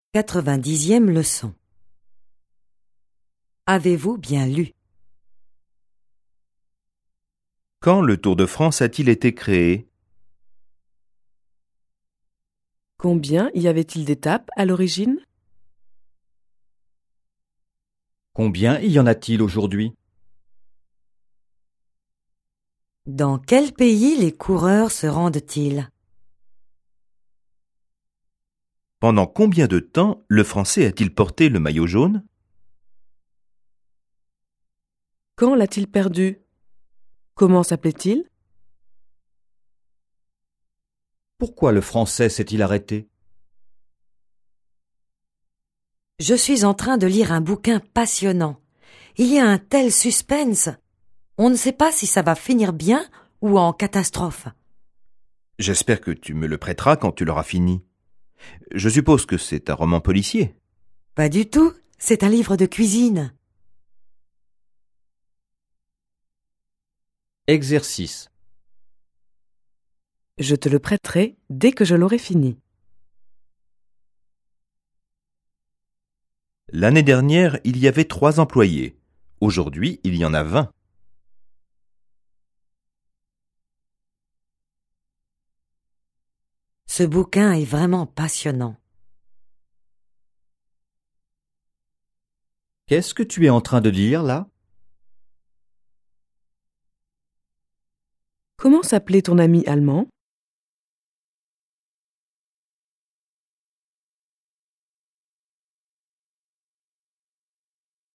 90e leçon. Avez-vous bien lu? Quand le Tour de France a-t-il été créé? Combien y avait-il d'étapes à l'origine? Combien y en a-t-il aujourd'hui? Dans quel pays les coureurs se rendent-ils? Pendant combien de temps le Français a-t-il porté le maillot jaune? Quand l'a-t-il perdu? Comment s'appelait-il? Pourquoi le Français s'est-il arrêté? Je suis en train de lire un bouquin passionnant. Il y a un tel suspense. On ne sait pas si ça va finir bien ou en catastrophe. J'espère que tu me le prêteras quand tu l'auras fini. Je suppose que c'est un roman policier. Pas du tout, c'est un livre de cuisine. Exercice. Je te le prêterai dès que je l'aurai fini. L'année dernière, il y avait 3 employés. Aujourd'hui, il y en a 20. Ce bouquin est vraiment passionnant. Qu'est-ce que tu es en train de lire là? Comment s'appelait ton ami allemand?